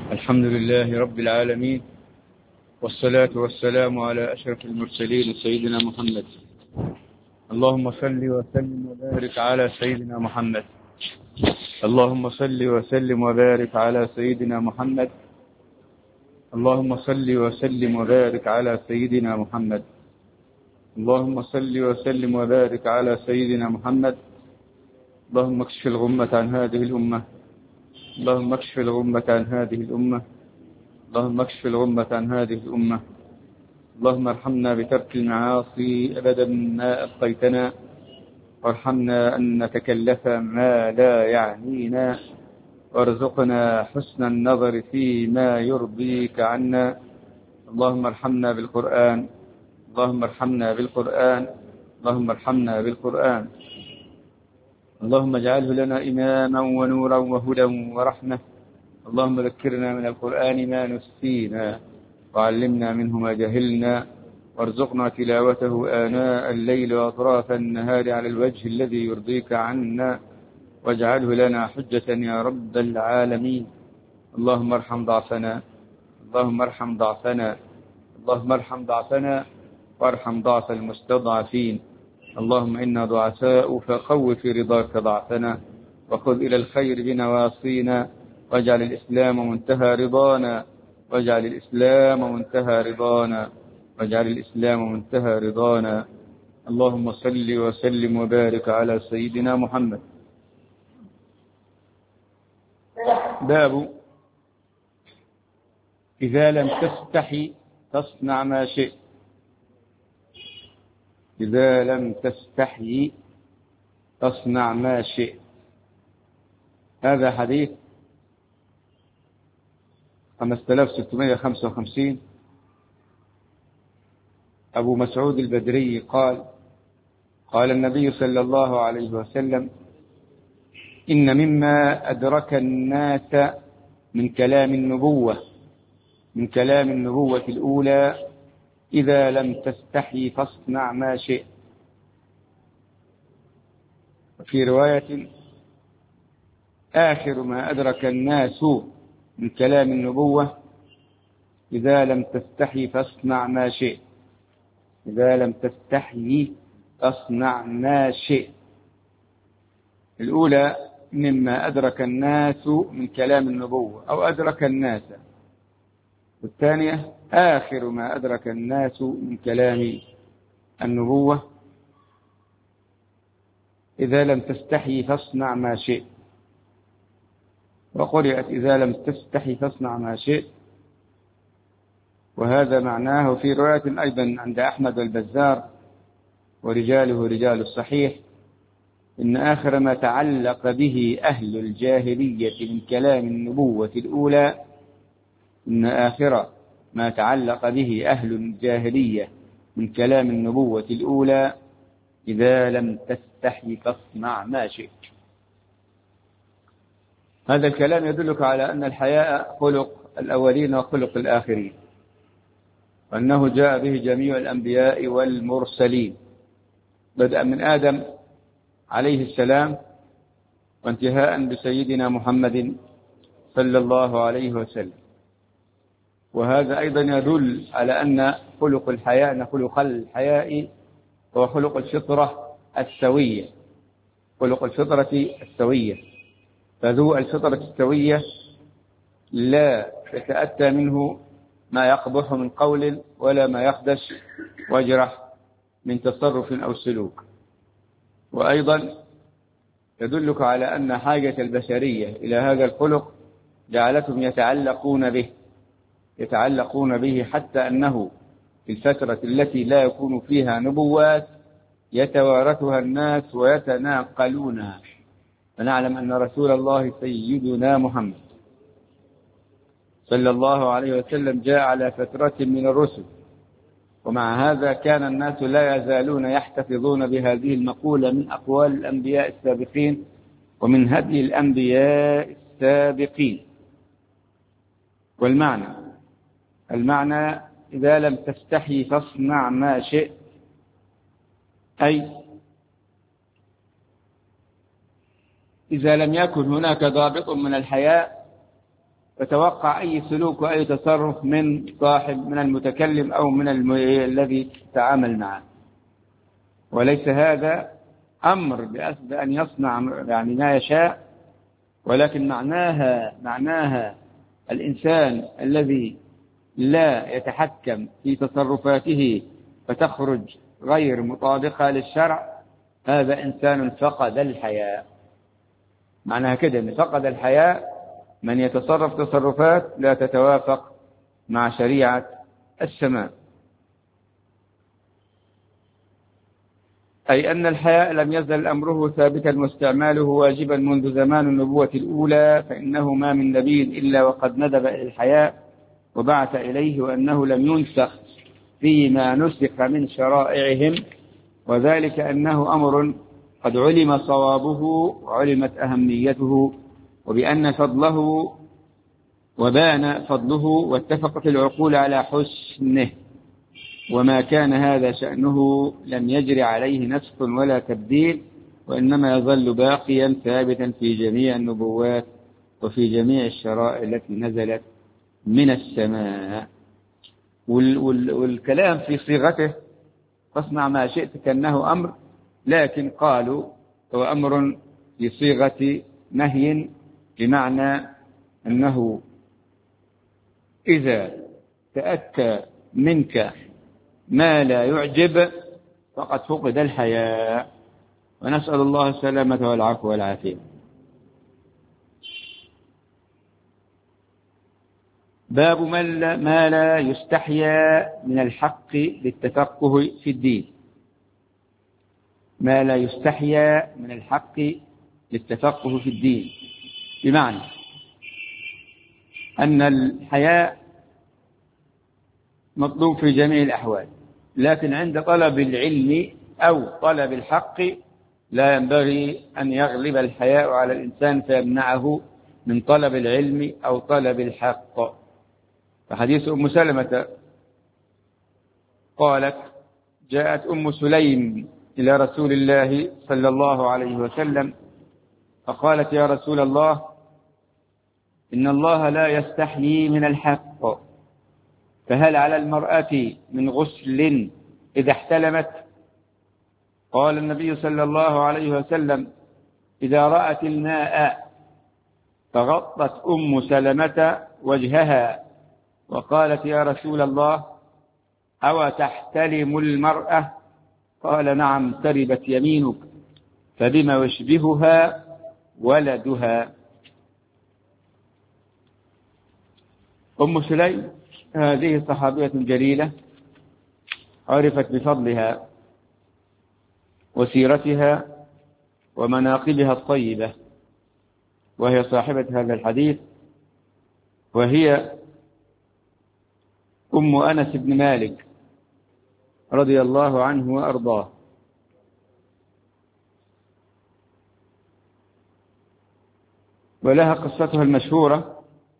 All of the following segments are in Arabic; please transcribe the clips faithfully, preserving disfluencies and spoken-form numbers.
الحمد لله رب العالمين، والصلاة والسلام على أشرف المرسلين سيدنا محمد. اللهم صل وسلم وبارك على سيدنا محمد. اللهم صل وسلم وبارك على سيدنا محمد. اللهم صل وسلم وبارك على سيدنا محمد. اللهم صل وسلم وبارك على سيدنا محمد. اللهم اكشف الغمة عن هذه الأمة. اللهم اكشف الغمة عن هذه الأمة. اللهم اكشف الغمة عن هذه الأمة. اللهم ارحمنا بترك المعاصي أبدا ما أبقيتنا، وارحمنا أن نتكلف ما لا يعنينا، وارزقنا حسن النظر فيما يرضيك عنا. اللهم ارحمنا بالقرآن. اللهم ارحمنا بالقرآن. اللهم ارحمنا بالقرآن. اللهم اجعله لنا إماما ونورا وهدى ورحمة. اللهم ذكرنا من القرآن ما نسينا، وعلمنا منه ما جهلنا، وارزقنا تلاوته آناء الليل وأطراف النهار على الوجه الذي يرضيك عنا، واجعله لنا حجة يا رب العالمين. اللهم ارحم ضعفنا. اللهم ارحم ضعفنا. اللهم ارحم ضعفنا وارحم ضعف المستضعفين. اللهم إنا ضعفاء فقو في رضاك ضعفنا، وخذ إلى الخير بنواصينا، واجعل الإسلام منتهى رضانا. واجعل الإسلام منتهى رضانا. واجعل الإسلام منتهى رضانا. اللهم صل وسلم وبارك على سيدنا محمد. باب إذا لم تستحي فاصنع ما شئت. إذا لم تستحي فاصنع ما شئت. هذا حديث خمسة آلاف وستمائة وخمسة وخمسين. أبو مسعود البدري قال: قال النبي صلى الله عليه وسلم: إن مما أدرك الناس من كلام النبوة من كلام النبوة الأولى إذا لم تستحي فاصنع ما شئت. وفي رواية: آخر ما أدرك الناس من كلام النبوة إذا لم تستحي فاصنع ما شئت. إذا لم تستحي فاصنع ما شئت. الأولى: مما أدرك الناس من كلام النبوة، أو أدرك الناس. والثانية: آخر ما أدرك الناس من كلام النبوة إذا لم تستحي فاصنع ما شئت. وقرئت: إذا لم تستحي فاصنع ما شئت. وهذا معناه في رواية أيضا عند أحمد والبزار ورجاله رجال الصحيح: إن آخر ما تعلق به أهل الجاهلية من كلام النبوة الأولى إن آخر ما تعلق به أهل الجاهلية من كلام النبوة الأولى إذا لم تستحي فاصنع ما شئت. هذا الكلام يدلك على أن الحياء خلق الأولين وخلق الآخرين، وأنه جاء به جميع الأنبياء والمرسلين، بدءا من آدم عليه السلام وانتهاء بسيدنا محمد صلى الله عليه وسلم. وهذا أيضا يدل على أن خلق الحياء أن خلق الحياء هو خلق الفطرة السوية. خلق الفطرة السوية، فذو الفطرة السوية لا يتأتى منه ما يقبح من قول ولا ما يخدش ويجرح من تصرف أو سلوك. وأيضا يدلك على أن حاجة البشرية إلى هذا الخلق جعلتهم يتعلقون به يتعلقون به حتى أنه في الفترة التي لا يكون فيها نبوات يتوارثها الناس ويتناقلونها. فنعلم أن رسول الله سيدنا محمد صلى الله عليه وسلم جاء على فترة من الرسل، ومع هذا كان الناس لا يزالون يحتفظون بهذه المقولة من أقوال الأنبياء السابقين ومن هدي الأنبياء السابقين. والمعنى المعنى إذا لم تستحي فاصنع ما شئت، أي إذا لم يكن هناك ضابط من الحياء وتوقع أي سلوك وأي تصرف من صاحب من المتكلم أو من الم... الذي تعامل معه. وليس هذا أمر بأن يصنع يعني ما يشاء، ولكن معناها معناها الإنسان الذي لا يتحكم في تصرفاته فتخرج غير مطابقة للشرع، هذا إنسان فقد الحياء. معناها كده أن فقد الحياء من يتصرف تصرفات لا تتوافق مع شريعة السماء. أي أن الحياء لم يزل أمره ثابتا واستعماله واجبا منذ زمان النبوة الأولى، فإنه ما من نبي إلا وقد ندب إلى الحياء وبعث إليه، وأنه لم ينسخ فيما نسخ من شرائعهم، وذلك أنه أمر قد علم صوابه وعلمت أهميته، وبأن فضله وبان فضله واتفقت العقول على حسنه، وما كان هذا شأنه لم يجري عليه نسخ ولا تبديل، وإنما يظل باقيا ثابتا في جميع النبوات وفي جميع الشرائع التي نزلت من السماء. والكلام في صيغته فاصنع ما شئت كأنه أمر، لكن قالوا هو أمر في صيغة نهي، بمعنى أنه إذا تأتى منك ما لا يعجب فقد فقد الحياء، ونسأل الله السلامة والعفو والعافية. باب ما لا يستحيا من الحق للتفقه في الدين. ما لا يستحيا من الحق للتفقه في الدين، بمعنى أن الحياء مطلوب في جميع الأحوال، لكن عند طلب العلم أو طلب الحق لا ينبغي أن يغلب الحياء على الإنسان فيمنعه من طلب العلم أو طلب الحق. فحديث أم سلمة قالت: جاءت أم سليم إلى رسول الله صلى الله عليه وسلم فقالت: يا رسول الله، إن الله لا يستحيي من الحق، فهل على المرأة من غسل إذا احتلمت؟ قال النبي صلى الله عليه وسلم: إذا رأت الماء. فغطت أم سلمة وجهها وقالت: يا رسول الله، أو تحتلم المرأة؟ قال: نعم، تربت يمينك. فبما يشبهها ولدها. أم سليم هذه صحابية جليلة عرفت بفضلها وسيرتها ومناقبها الطيبة، وهي صاحبة هذا الحديث، وهي أم أنس بن مالك رضي الله عنه وأرضاه. ولها قصتها المشهورة.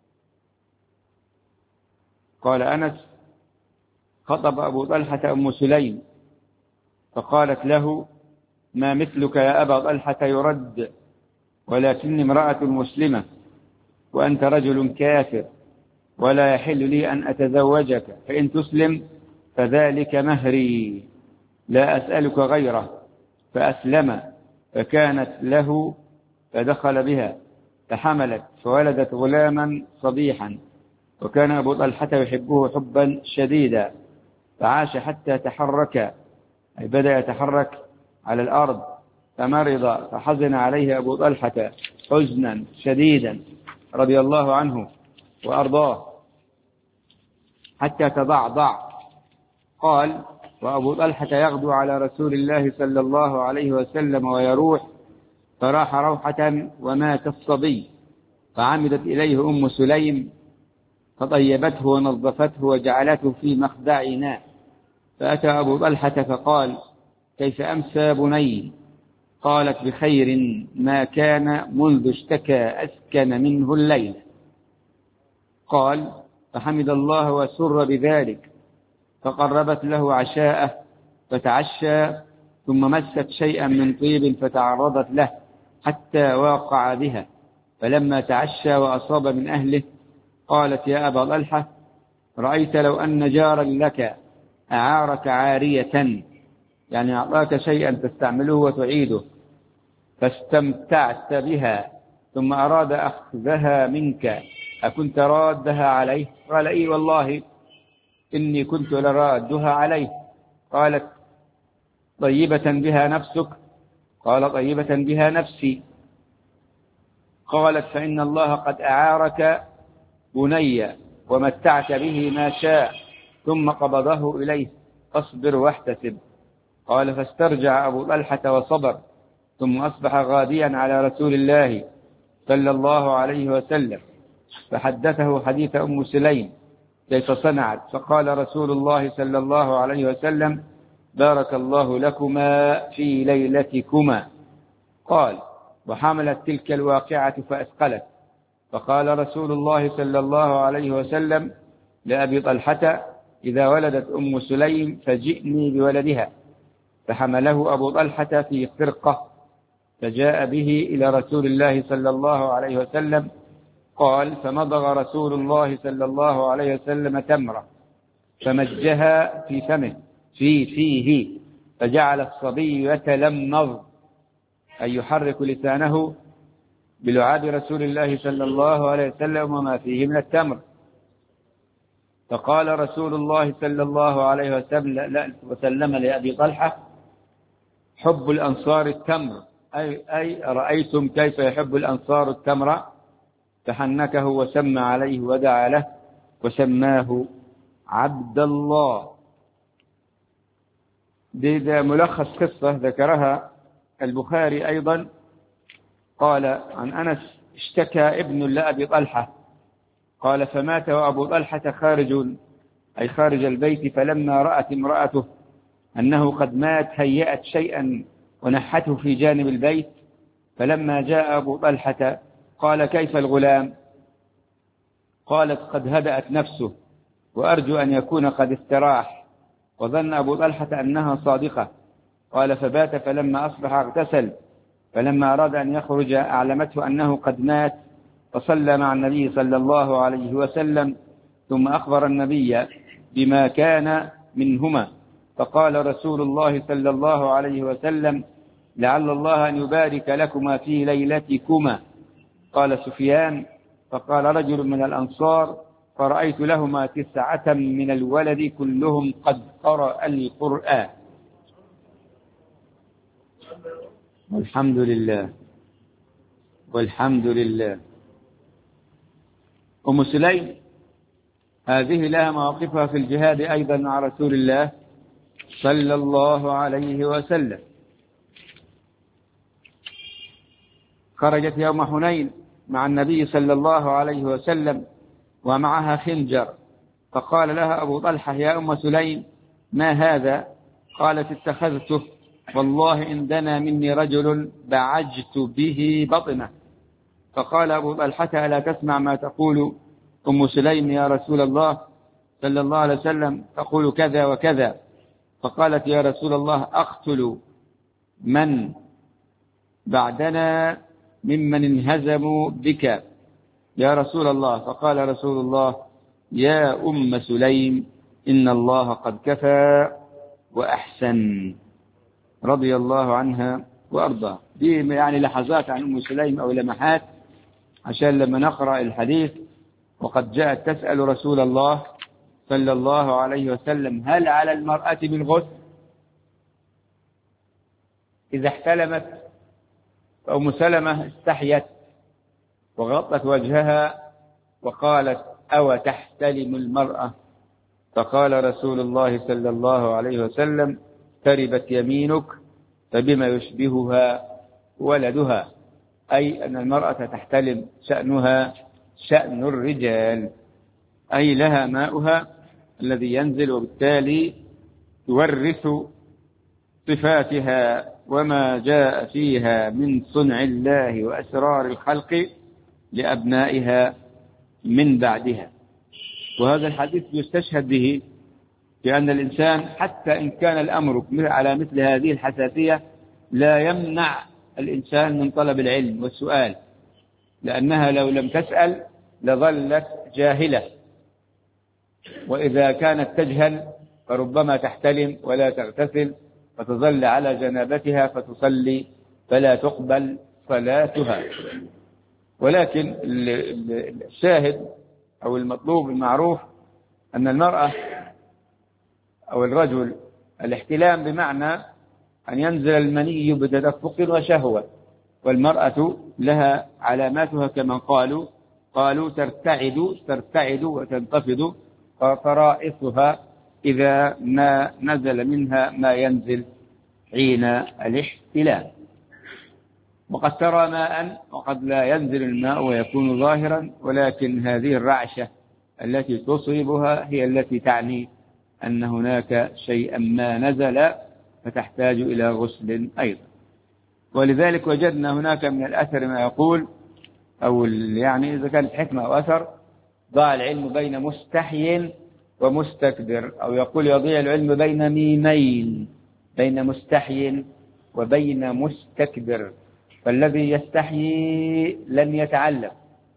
قال أنس: خطب أبو طلحة أم سليم فقالت له: ما مثلك يا أبا طلحة يرد، ولكني امرأة مسلمة وأنت رجل كافر، ولا يحل لي أن أتزوجك، فإن تسلم فذلك مهري، لا أسألك غيره. فأسلم، فكانت له، فدخل بها فحملت فولدت غلاما صبيحا، وكان أبو طلحة يحبه حبا شديدا، فعاش حتى تحرك، أي بدأ يتحرك على الأرض، فمرض، فحزن عليه أبو طلحة حزنا شديدا رضي الله عنه وأرضاه حتى تضعضع. قال: وأبو طلحة يغدو على رسول الله صلى الله عليه وسلم ويروح، فراح روحة ومات الصبي، فعمدت إليه أم سليم فطيبته ونظفته وجعلته في مخدعنا، فأتى أبو طلحة فقال: كيف أمسى بني؟ قالت: بخير ما كان منذ اشتكى أسكن منه الليل. قال: فحمد الله وسر بذلك، فقربت له عشاءه فتعشى، ثم مست شيئا من طيب فتعرضت له حتى واقع بها، فلما تعشى وأصاب من أهله قالت يا أبا طلحة رأيت لو أن جارا لك أعارك عارية، يعني أعطاك شيئا تستعمله وتعيده، فاستمتعت بها ثم أراد أخذها منك، أكنت رادها عليه؟ قال إي والله إني كنت لرادها عليه. قالت طيبة بها نفسك؟ قال طيبة بها نفسي. قالت فإن الله قد أعارك بني ومتعت به ما شاء ثم قبضه إليه، فاصبر واحتسب. قال فاسترجع أبو طلحة وصبر، ثم أصبح غاديا على رسول الله صلى الله عليه وسلم، فحدثه حديث أم سليم كيف صنعت، فقال رسول الله صلى الله عليه وسلم بارك الله لكما في ليلتكما. قال وحملت تلك الواقعة فأثقلت، فقال رسول الله صلى الله عليه وسلم لأبي طلحة إذا ولدت أم سليم فجئني بولدها، فحمله أبو طلحة في خرقة فجاء به إلى رسول الله صلى الله عليه وسلم. قال فمضغ رسول الله صلى الله عليه وسلم تمرة فمجها في فمه في فيه، فجعل الصبي يتلمض أي يحرك لسانه بلعاب رسول الله صلى الله عليه وسلم وما فيه من التمر. فقال رسول الله صلى الله عليه وسلم لأبي طلحة حب الأنصار التمر، أي, أي رأيتم كيف يحب الأنصار التمر؟ فحنكه وسمى عليه ودعا له وسماه عبد الله. ده ملخص قصة ذكرها البخاري أيضا. قال عن أنس اشتكى ابن لأبي طلحة قال فمات وأبو طلحة خارج أي خارج البيت، فلما رأت امرأته أنه قد مات هيأت شيئا ونحته في جانب البيت، فلما جاء أبو طلحة قال كيف الغلام؟ قالت قد هدأت نفسه وأرجو أن يكون قد استراح، وظن أبو طلحة أنها صادقة. قال فبات، فلما أصبح اغتسل، فلما أراد أن يخرج أعلمته أنه قد مات، فصلى مع النبي صلى الله عليه وسلم، ثم أخبر النبي بما كان منهما، فقال رسول الله صلى الله عليه وسلم لعل الله أن يبارك لكما في ليلتكما. قال سفيان فقال رجل من الأنصار فرأيت لهما تسعة من الولد كلهم قد قرأ القرآن. والحمد لله والحمد لله. أم سليم هذه لها مواقفها في الجهاد أيضا مع رسول الله صلى الله عليه وسلم. خرجت يوم حنين مع النبي صلى الله عليه وسلم ومعها خنجر، فقال لها أبو طلحة يا أم سليم ما هذا؟ قالت اتخذته والله إن دنا مني رجل بعجت به بطنه. فقال أبو طلحة ألا تسمع ما تقول أم سليم يا رسول الله صلى الله عليه وسلم؟ تقول كذا وكذا. فقالت يا رسول الله أقتل من بعدنا ممن انهزموا بك يا رسول الله. فقال رسول الله يا أم سليم إن الله قد كفى وأحسن، رضي الله عنها وأرضاه. دي يعني لحظات عن أم سليم أو لمحات عشان لما نقرأ الحديث وقد جاءت تسأل رسول الله صلى الله عليه وسلم هل على المرأة بالغسل إذا احتلمت؟ فأم سلمة استحيت وغطت وجهها وقالت أو تحتلم المرأة؟ فقال رسول الله صلى الله عليه وسلم تربت يمينك فبما يشبهها ولدها، أي أن المرأة تحتلم شأنها شأن الرجال، أي لها ماؤها الذي ينزل، وبالتالي تورث صفاتها وما جاء فيها من صنع الله وأسرار الخلق لأبنائها من بعدها. وهذا الحديث يستشهد به لأن الإنسان حتى إن كان الأمر على مثل هذه الحساسية لا يمنع الإنسان من طلب العلم والسؤال، لأنها لو لم تسأل لظلت جاهلة، وإذا كانت تجهل فربما تحتلم ولا تغتسل فتظل على جنابتها فتصلي فلا تقبل صلاتها. ولكن الشاهد أو المطلوب المعروف أن المرأة أو الرجل الاحتلام بمعنى أن ينزل المني بتدفق وشهوة، والمرأة لها علاماتها كما قالوا قالوا ترتعد ترتعد وتنتفض فرائصها إذا ما نزل منها ما ينزل حين الاحتلام. وقد ترى ماء وقد لا ينزل الماء ويكون ظاهرا، ولكن هذه الرعشة التي تصيبها هي التي تعني أن هناك شيئا ما نزل فتحتاج إلى غسل أيضا. ولذلك وجدنا هناك من الأثر ما يقول، أو يعني إذا كانت حكمة أو أثر، ضاع العلم بين مستحي ومستكبر، أو يقول يضيع العلم بين ميمين، بين مستحي وبين مستكبر. فالذي يستحيي لن يتعلم،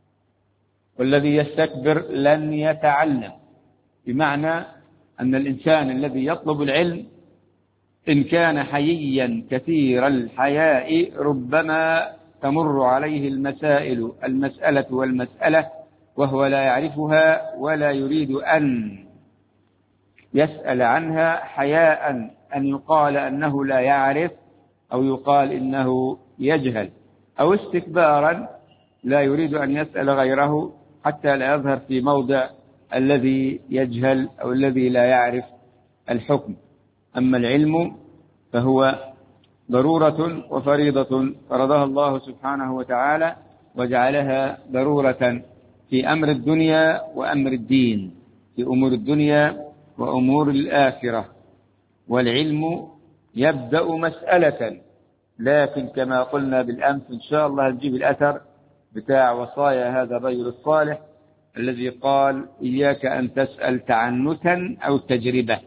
والذي يستكبر لن يتعلم، بمعنى أن الإنسان الذي يطلب العلم إن كان حييا كثير الحياء ربما تمر عليه المسائل المسألة والمسألة وهو لا يعرفها ولا يريد أن يسأل عنها، حياء أن يقال أنه لا يعرف أو يقال إنه يجهل، أو استكبارا لا يريد أن يسأل غيره حتى لا يظهر في موضع الذي يجهل أو الذي لا يعرف الحكم. أما العلم فهو ضرورة وفريضة فرضها الله سبحانه وتعالى، وجعلها ضرورة في أمر الدنيا وأمر الدين، في أمور الدنيا وأمور الآخرة. والعلم يبدأ مسألة، لكن كما قلنا بالأمس إن شاء الله نجيب الأثر بتاع وصايا هذا الرجل الصالح الذي قال إياك أن تسأل تعنتا أو تجربة،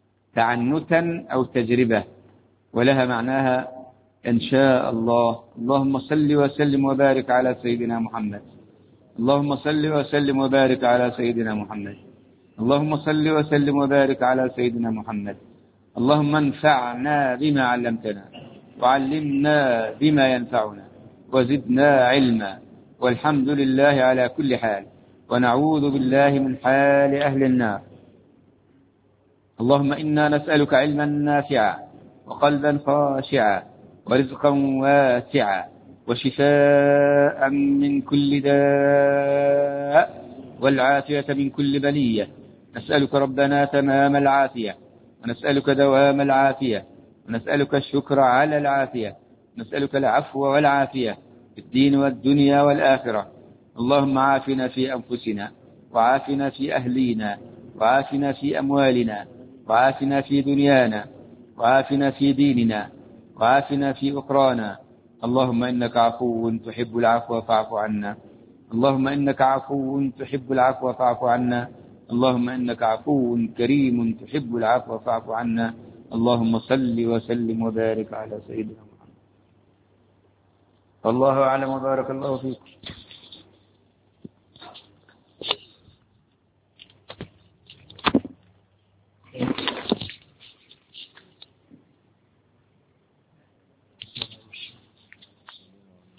تعنتا أو تجربة، ولها معناها إن شاء الله. اللهم صل وسلم وبارك على سيدنا محمد، اللهم صل وسلم وبارك على سيدنا محمد، اللهم صل وسلم وبارك على سيدنا محمد. اللهم انفعنا بما علمتنا وعلمنا بما ينفعنا وزدنا علما، والحمد لله على كل حال، ونعوذ بالله من حال أهل النار. اللهم إنا نسألك علما نافعا وقلبا خاشعا ورزقا واسعا وشفاء من كل داء والعافية من كل بلية. نسألك ربنا تمام العافية، ونسألك دوام العافية، ونسألك الشكر على العافية، نسألك العفو والعافية في الدين والدنيا والآخرة. اللهم عافنا في أنفسنا، وعافنا في أهلينا، وعافنا في أموالنا، وعافنا في دنيانا، وعافنا في ديننا، وعافنا في أخرانا. اللهم إنك عفو تحب العفو فاعف عنا، اللهم إنك عفو تحب العفو فاعف عنا، اللهم إنك عفو كريم تحب العفو فاعف عنا. اللهم صل وسلم وبارك على سيدنا محمد. والله أعلم وبارك الله فيكم.